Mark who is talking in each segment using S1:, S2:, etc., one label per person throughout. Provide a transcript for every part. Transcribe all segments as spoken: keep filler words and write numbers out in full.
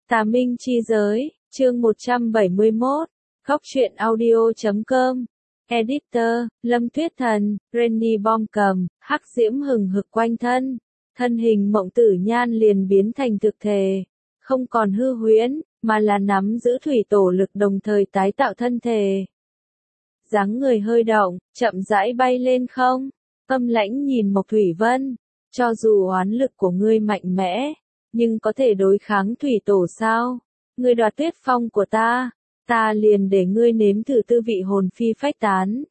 S1: Tà Minh chi giới, chương một trăm bảy mươi mốt, Góc truyện audio chấm com, Editor, Lâm Tuyết Thần, Renny Bom cầm, hắc diễm hừng hực quanh thân, thân hình Mộng Tử Nhan liền biến thành thực thể, không còn hư huyễn, mà là nắm giữ thủy tổ lực đồng thời tái tạo thân thể. Dáng người hơi động, chậm rãi bay lên không, âm lãnh nhìn Mộc Thủy Vân, cho dù oán lực của ngươi mạnh mẽ, nhưng có thể đối kháng thủy tổ sao? Ngươi đoạt tuyết phong của ta, ta liền để ngươi nếm thử tư vị hồn phi phách tán.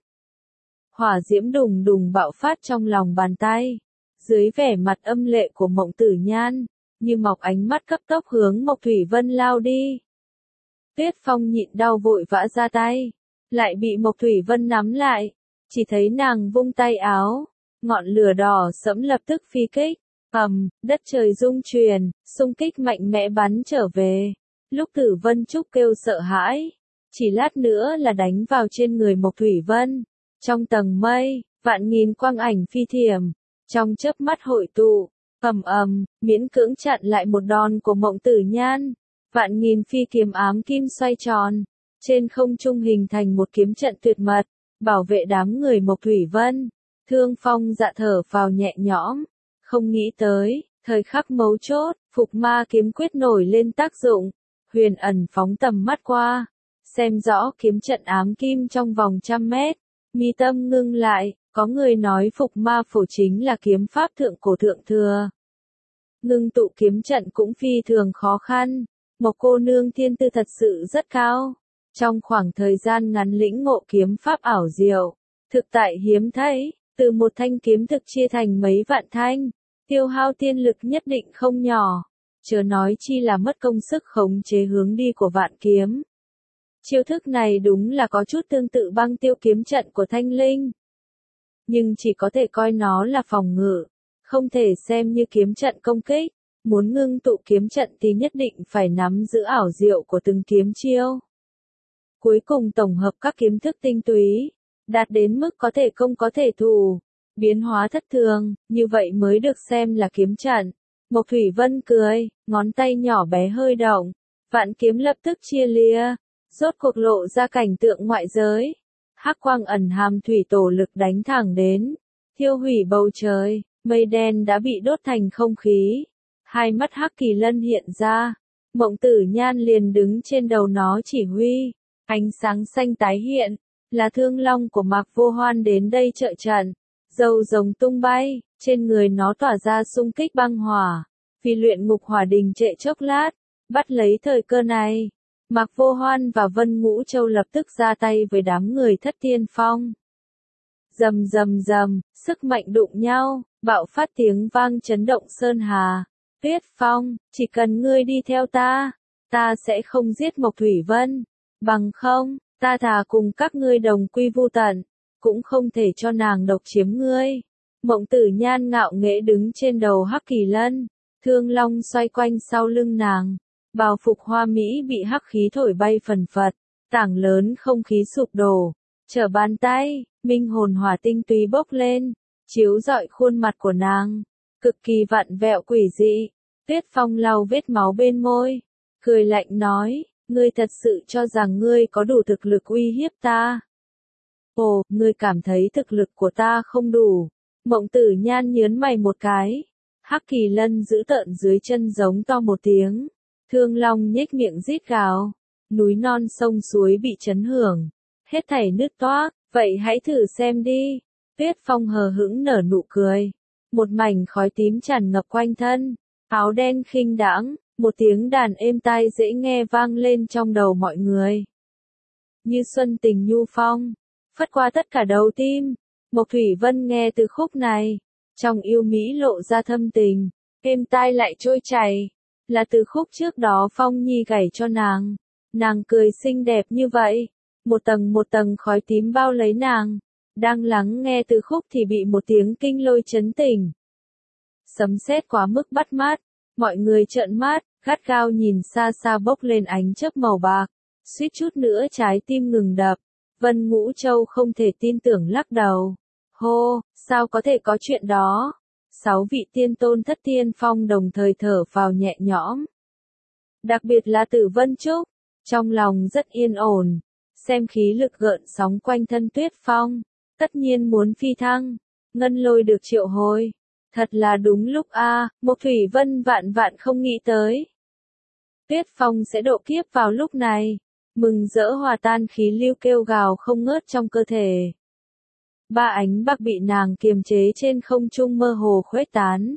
S1: Hỏa diễm đùng đùng bạo phát trong lòng bàn tay, dưới vẻ mặt âm lệ của Mộng Tử Nhan, như mọc ánh mắt cấp tốc hướng Mộc Thủy Vân lao đi. Tuyết phong nhịn đau vội vã ra tay, lại bị Mộc Thủy Vân nắm lại, chỉ thấy nàng vung tay áo, ngọn lửa đỏ sẫm lập tức phi kích. Ầm, đất trời rung chuyển, xung kích mạnh mẽ bắn trở về. Lúc Tử Vân Trúc kêu sợ hãi, chỉ lát nữa là đánh vào trên người Mộc Thủy Vân. Trong tầng mây, vạn nghìn quang ảnh phi thiểm, trong chớp mắt hội tụ, ầm ầm, miễn cưỡng chặn lại một đòn của Mộng Tử Nhan. Vạn nghìn phi kiếm ám kim xoay tròn, trên không trung hình thành một kiếm trận tuyệt mật, bảo vệ đám người Mộc Thủy Vân. Thương Phong dạ thở phào nhẹ nhõm. Không nghĩ tới, thời khắc mấu chốt, Phục Ma kiếm quyết nổi lên tác dụng, huyền ẩn phóng tầm mắt qua, xem rõ kiếm trận ám kim trong vòng trăm mét, mi tâm ngưng lại, có người nói Phục Ma phổ chính là kiếm pháp thượng cổ thượng thừa. Ngưng tụ kiếm trận cũng phi thường khó khăn, Mộc cô nương thiên tư thật sự rất cao, trong khoảng thời gian ngắn lĩnh ngộ kiếm pháp ảo diệu, thực tại hiếm thấy, từ một thanh kiếm thực chia thành mấy vạn thanh. Tiêu hao tiên lực nhất định không nhỏ, chớ nói chi là mất công sức khống chế hướng đi của vạn kiếm. Chiêu thức này đúng là có chút tương tự băng tiêu kiếm trận của Thanh Linh. Nhưng chỉ có thể coi nó là phòng ngự, không thể xem như kiếm trận công kích. Muốn ngưng tụ kiếm trận thì nhất định phải nắm giữ ảo diệu của từng kiếm chiêu. Cuối cùng tổng hợp các kiếm thức tinh túy, đạt đến mức có thể công có thể thủ. Biến hóa thất thường, như vậy mới được xem là kiếm trận. Mộc Thủy Vân cười, ngón tay nhỏ bé hơi động, vạn kiếm lập tức chia lìa, rốt cuộc lộ ra cảnh tượng ngoại giới. Hắc quang ẩn hàm thủy tổ lực đánh thẳng đến, thiêu hủy bầu trời, mây đen đã bị đốt thành không khí. Hai mắt Hắc Kỳ Lân hiện ra, Mộng Tử Nhan liền đứng trên đầu nó chỉ huy, ánh sáng xanh tái hiện, là thương long của Mạc Vô Hoan đến đây trợ trận. Dâu rồng tung bay, trên người nó tỏa ra xung kích băng hỏa, vì luyện ngục hỏa đình trệ chốc lát, bắt lấy thời cơ này. Mạc Vô Hoan và Vân Ngũ Châu lập tức ra tay với đám người Thất Tiên Phong. Rầm rầm rầm, sức mạnh đụng nhau, bạo phát tiếng vang chấn động sơn hà. Tuyết Phong, chỉ cần ngươi đi theo ta, ta sẽ không giết Mộc Thủy Vân, bằng không, ta thà cùng các ngươi đồng quy vu tận. Cũng không thể cho nàng độc chiếm ngươi. Mộng Tử Nhan ngạo nghễ đứng trên đầu Hắc Kỳ Lân, thương long xoay quanh sau lưng nàng, bào phục hoa mỹ bị hắc khí thổi bay phần phật, tảng lớn không khí sụp đổ, trở bàn tay, minh hồn hỏa tinh túy bốc lên, chiếu rọi khuôn mặt của nàng, cực kỳ vặn vẹo quỷ dị. Tuyết Phong lau vết máu bên môi, cười lạnh nói, ngươi thật sự cho rằng ngươi có đủ thực lực uy hiếp ta? Ồ, ngươi cảm thấy thực lực của ta không đủ. Mộng Tử Nhan nhớn mày một cái. Hắc Kỳ Lân giữ tợn dưới chân giống to một tiếng. Thương Long nhếch miệng rít gào. Núi non sông suối bị chấn hưởng. Hết thảy nứt toác, vậy hãy thử xem đi. Tuyết Phong hờ hững nở nụ cười. Một mảnh khói tím tràn ngập quanh thân. Áo đen khinh đãng, một tiếng đàn êm tai dễ nghe vang lên trong đầu mọi người. Như xuân tình nhu phong. Phất qua tất cả đầu tim, Mộc Thủy Vân nghe từ khúc này, trong yêu mỹ lộ ra thâm tình, êm tai lại trôi chảy, là từ khúc trước đó Phong Nhi gảy cho nàng, nàng cười xinh đẹp như vậy, một tầng một tầng khói tím bao lấy nàng, đang lắng nghe từ khúc thì bị một tiếng kinh lôi chấn tỉnh. Sấm sét quá mức bắt mắt, mọi người trợn mắt, gắt gao nhìn xa xa bốc lên ánh chớp màu bạc, suýt chút nữa trái tim ngừng đập. Vân Ngũ Châu không thể tin tưởng lắc đầu. Hô, sao có thể có chuyện đó? Sáu vị tiên tôn Thất Tiên Phong đồng thời thở phào nhẹ nhõm. Đặc biệt là Tử Vân Trúc, trong lòng rất yên ổn, xem khí lực gợn sóng quanh thân Tuyết Phong, tất nhiên muốn phi thăng. Ngân Lôi được triệu hồi, thật là đúng lúc a, à, Mộc Thủy Vân vạn vạn không nghĩ tới. Tuyết Phong sẽ độ kiếp vào lúc này, mừng rỡ hòa tan khí lưu kêu gào không ngớt trong cơ thể. Ba ánh bạc bị nàng kiềm chế trên không trung mơ hồ khuếch tán.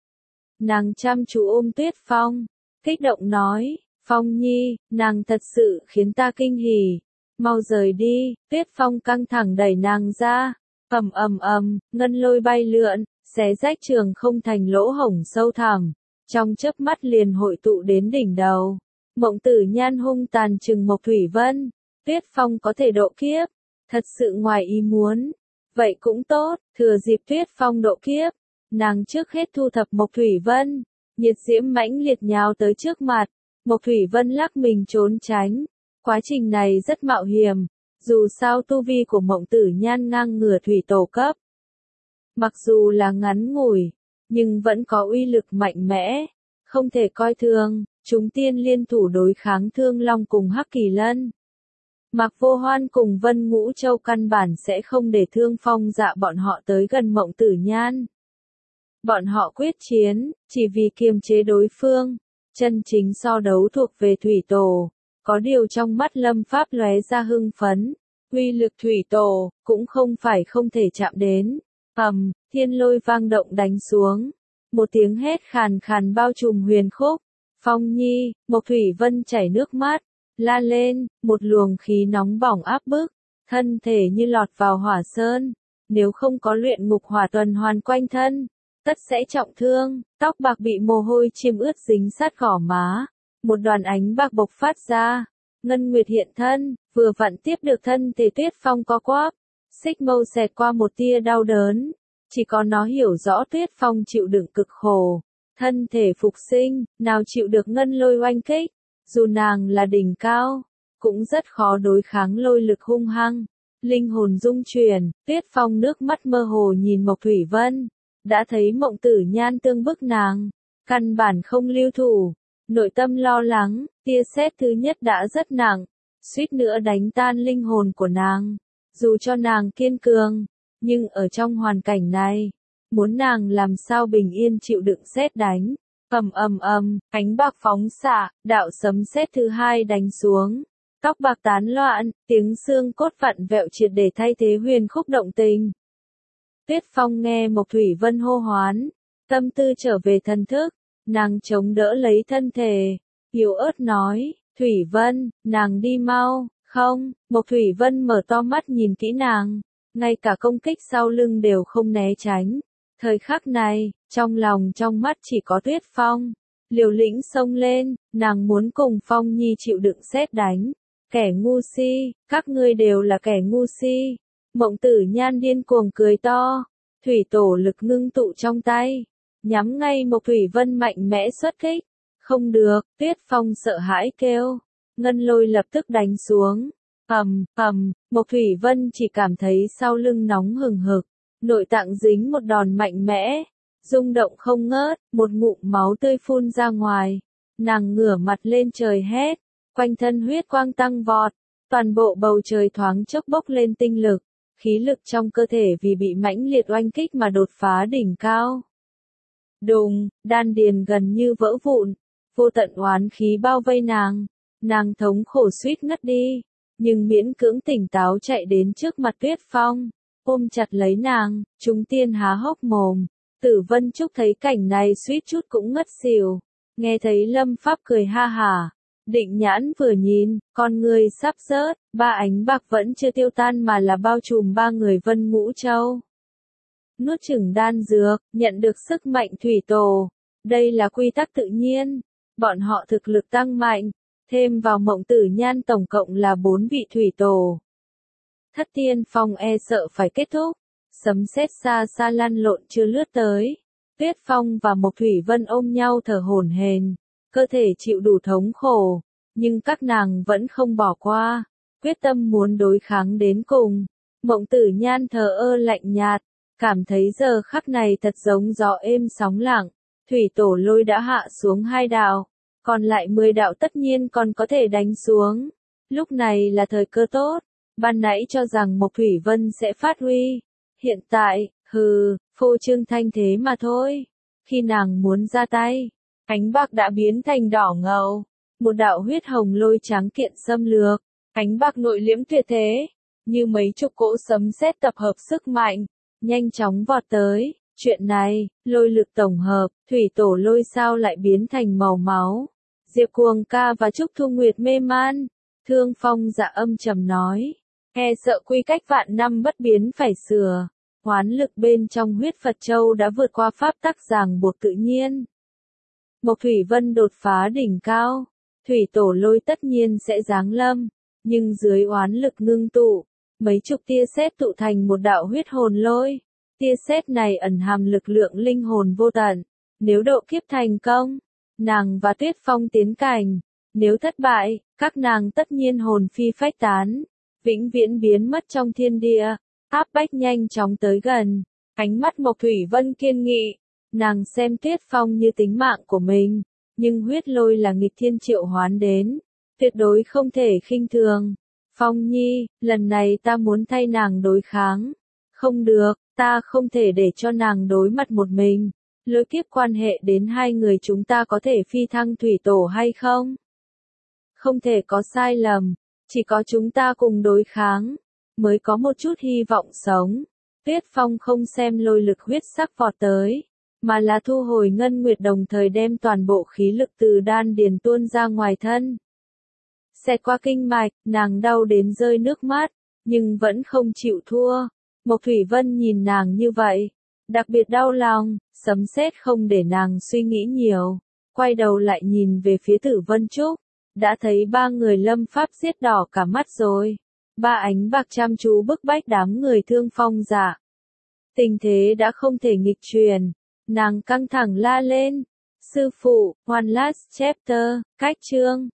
S1: Nàng chăm chú ôm Tuyết Phong, kích động nói, Phong Nhi, nàng thật sự khiến ta kinh hỉ, mau rời đi. Tuyết Phong căng thẳng đẩy nàng ra, ầm ầm ầm, ngân lôi bay lượn, xé rách trường không thành lỗ hổng sâu thẳm, trong chớp mắt liền hội tụ đến đỉnh đầu. Mộng Tử Nhan hung tàn trừng Mộc Thủy Vân, Tuyết Phong có thể độ kiếp, thật sự ngoài ý muốn. Vậy cũng tốt, thừa dịp Tuyết Phong độ kiếp, nàng trước hết thu thập Mộc Thủy Vân, nhiệt diễm mãnh liệt nhào tới trước mặt, Mộc Thủy Vân lắc mình trốn tránh, quá trình này rất mạo hiểm, dù sao tu vi của Mộng Tử Nhan ngang ngửa thủy tổ cấp. Mặc dù là ngắn ngủi, nhưng vẫn có uy lực mạnh mẽ, không thể coi thường, chúng tiên liên thủ đối kháng Thương Long cùng Hắc Kỳ Lân. Mạc Vô Hoan cùng Vân Ngũ Châu căn bản sẽ không để Thương Phong Dạ bọn họ tới gần Mộng Tử Nhan. Bọn họ quyết chiến, chỉ vì kiềm chế đối phương, chân chính so đấu thuộc về thủy tổ, có điều trong mắt Lâm Pháp lóe ra hưng phấn, uy lực thủy tổ, cũng không phải không thể chạm đến. Ầm, thiên lôi vang động đánh xuống, một tiếng hét khàn khàn bao trùm huyền khúc, Phong Nhi, Mộc Thủy Vân chảy nước mắt, la lên, một luồng khí nóng bỏng áp bức, thân thể như lọt vào hỏa sơn, nếu không có luyện ngục hỏa tuần hoàn quanh thân, tất sẽ trọng thương. Tóc bạc bị mồ hôi chiêm ướt dính sát gò má, một đoàn ánh bạc bộc phát ra, ngân nguyệt hiện thân, vừa vặn tiếp được thân thể Tuyết Phong co quắp, xích mâu xẹt qua một tia đau đớn, chỉ có nó hiểu rõ Tuyết Phong chịu đựng cực khổ, thân thể phục sinh, nào chịu được ngân lôi oanh kích, dù nàng là đỉnh cao, cũng rất khó đối kháng lôi lực hung hăng. Linh hồn rung chuyển, Tuyết Phong nước mắt mơ hồ nhìn Mộc Thủy Vân, đã thấy Mộng Tử Nhan tương bức nàng, căn bản không lưu thủ, nội tâm lo lắng, tia sét thứ nhất đã rất nặng, suýt nữa đánh tan linh hồn của nàng. Dù cho nàng kiên cường, nhưng ở trong hoàn cảnh này, muốn nàng làm sao bình yên chịu đựng sét đánh. Ầm ầm ầm, ánh bạc phóng xạ, đạo sấm sét thứ hai đánh xuống, tóc bạc tán loạn, tiếng xương cốt vặn vẹo triệt để thay thế huyền khúc động tình. Tuyết Phong nghe Mộc Thủy Vân hô hoán, tâm tư trở về thần thức, nàng chống đỡ lấy thân thể, yếu ớt nói, Thủy Vân, nàng đi mau. Không, Mộc Thủy Vân mở to mắt nhìn kỹ nàng, ngay cả công kích sau lưng đều không né tránh. Thời khắc này, trong lòng trong mắt chỉ có Tuyết Phong, liều lĩnh xông lên, nàng muốn cùng Phong Nhi chịu đựng sét đánh. Kẻ ngu si, các ngươi đều là kẻ ngu si. Mộng Tử Nhan điên cuồng cười to, thủy tổ lực ngưng tụ trong tay, nhắm ngay Mộc Thủy Vân mạnh mẽ xuất kích. Không được, Tuyết Phong sợ hãi kêu. Ngân lôi lập tức đánh xuống, ầm, ầm, Mộc Thủy Vân chỉ cảm thấy sau lưng nóng hừng hực, nội tạng dính một đòn mạnh mẽ, rung động không ngớt, một ngụm máu tươi phun ra ngoài, nàng ngửa mặt lên trời hét, quanh thân huyết quang tăng vọt, toàn bộ bầu trời thoáng chốc bốc lên tinh lực, khí lực trong cơ thể vì bị mãnh liệt oanh kích mà đột phá đỉnh cao. Đùng, đan điền gần như vỡ vụn, vô tận oán khí bao vây nàng. Nàng thống khổ suýt ngất đi, nhưng miễn cưỡng tỉnh táo chạy đến trước mặt Tuyết Phong, ôm chặt lấy nàng, chúng tiên há hốc mồm. Tử Vân Trúc thấy cảnh này suýt chút cũng ngất xỉu, nghe thấy Lâm Pháp cười ha hả, định nhãn vừa nhìn, con người sắp rớt, ba ánh bạc vẫn chưa tiêu tan mà là bao trùm ba người Vân Ngũ Châu. Nuốt chửng đan dược, nhận được sức mạnh thủy tổ, đây là quy tắc tự nhiên, bọn họ thực lực tăng mạnh. Thêm vào Mộng Tử Nhan tổng cộng là bốn vị thủy tổ. Thất Tiên Phong e sợ phải kết thúc, sấm sét xa xa lăn lộn chưa lướt tới. Tuyết Phong và Mộc Thủy Vân ôm nhau thở hổn hển, cơ thể chịu đủ thống khổ, nhưng các nàng vẫn không bỏ qua, quyết tâm muốn đối kháng đến cùng. Mộng Tử Nhan thờ ơ lạnh nhạt, cảm thấy giờ khắc này thật giống gió êm sóng lặng, thủy tổ lôi đã hạ xuống hai đạo. còn lại mười đạo tất nhiên còn có thể đánh xuống. Lúc này là thời cơ tốt, ban nãy cho rằng Mộc Thủy Vân sẽ phát huy. Hiện tại, hừ, phô trương thanh thế mà thôi. Khi nàng muốn ra tay, ánh bạc đã biến thành đỏ ngầu. Một đạo huyết hồng lôi trắng kiện xâm lược, ánh bạc nội liễm tuyệt thế, như mấy chục cỗ sấm sét tập hợp sức mạnh, nhanh chóng vọt tới. Chuyện này, lôi lực tổng hợp, thủy tổ lôi sao lại biến thành màu máu. Diệp Cuồng ca và Trúc Thu Nguyệt mê man. Thương Phong dạ âm trầm nói, e sợ quy cách vạn năm bất biến phải sửa. Hoán lực bên trong huyết Phật Châu đã vượt qua pháp tắc ràng buộc tự nhiên. Mộc Thủy Vân đột phá đỉnh cao, thủy tổ lôi tất nhiên sẽ giáng lâm, nhưng dưới oán lực ngưng tụ, mấy chục tia sét tụ thành một đạo huyết hồn lôi. Tia sét này ẩn hàm lực lượng linh hồn vô tận. Nếu độ kiếp thành công, nàng và Tuyết Phong tiến cảnh. Nếu thất bại, các nàng tất nhiên hồn phi phách tán, vĩnh viễn biến mất trong thiên địa. Áp bách nhanh chóng tới gần, ánh mắt Mộc Thủy Vân kiên nghị, nàng xem Tuyết Phong như tính mạng của mình, nhưng huyết lôi là nghịch thiên triệu hoán đến, tuyệt đối không thể khinh thường. Phong Nhi, lần này ta muốn thay nàng đối kháng. Không được, ta không thể để cho nàng đối mặt một mình. Lôi kiếp quan hệ đến hai người chúng ta có thể phi thăng thủy tổ hay không? Không thể có sai lầm, chỉ có chúng ta cùng đối kháng, mới có một chút hy vọng sống. Tuyết Phong không xem lôi lực huyết sắc vọt tới, mà là thu hồi ngân nguyệt đồng thời đem toàn bộ khí lực từ đan điền tuôn ra ngoài thân. Xẹt qua kinh mạch, nàng đau đến rơi nước mắt, nhưng vẫn không chịu thua. Mộc Thủy Vân nhìn nàng như vậy, đặc biệt đau lòng, sấm sét không để nàng suy nghĩ nhiều, quay đầu lại nhìn về phía Tử Vân Trúc, đã thấy ba người lâm pháp giết đỏ cả mắt rồi. Ba ánh bạc chăm chú bức bách đám người Thương Phong dạ. Tình thế đã không thể nghịch truyền, nàng căng thẳng la lên. Sư phụ, one last chapter, cách chương.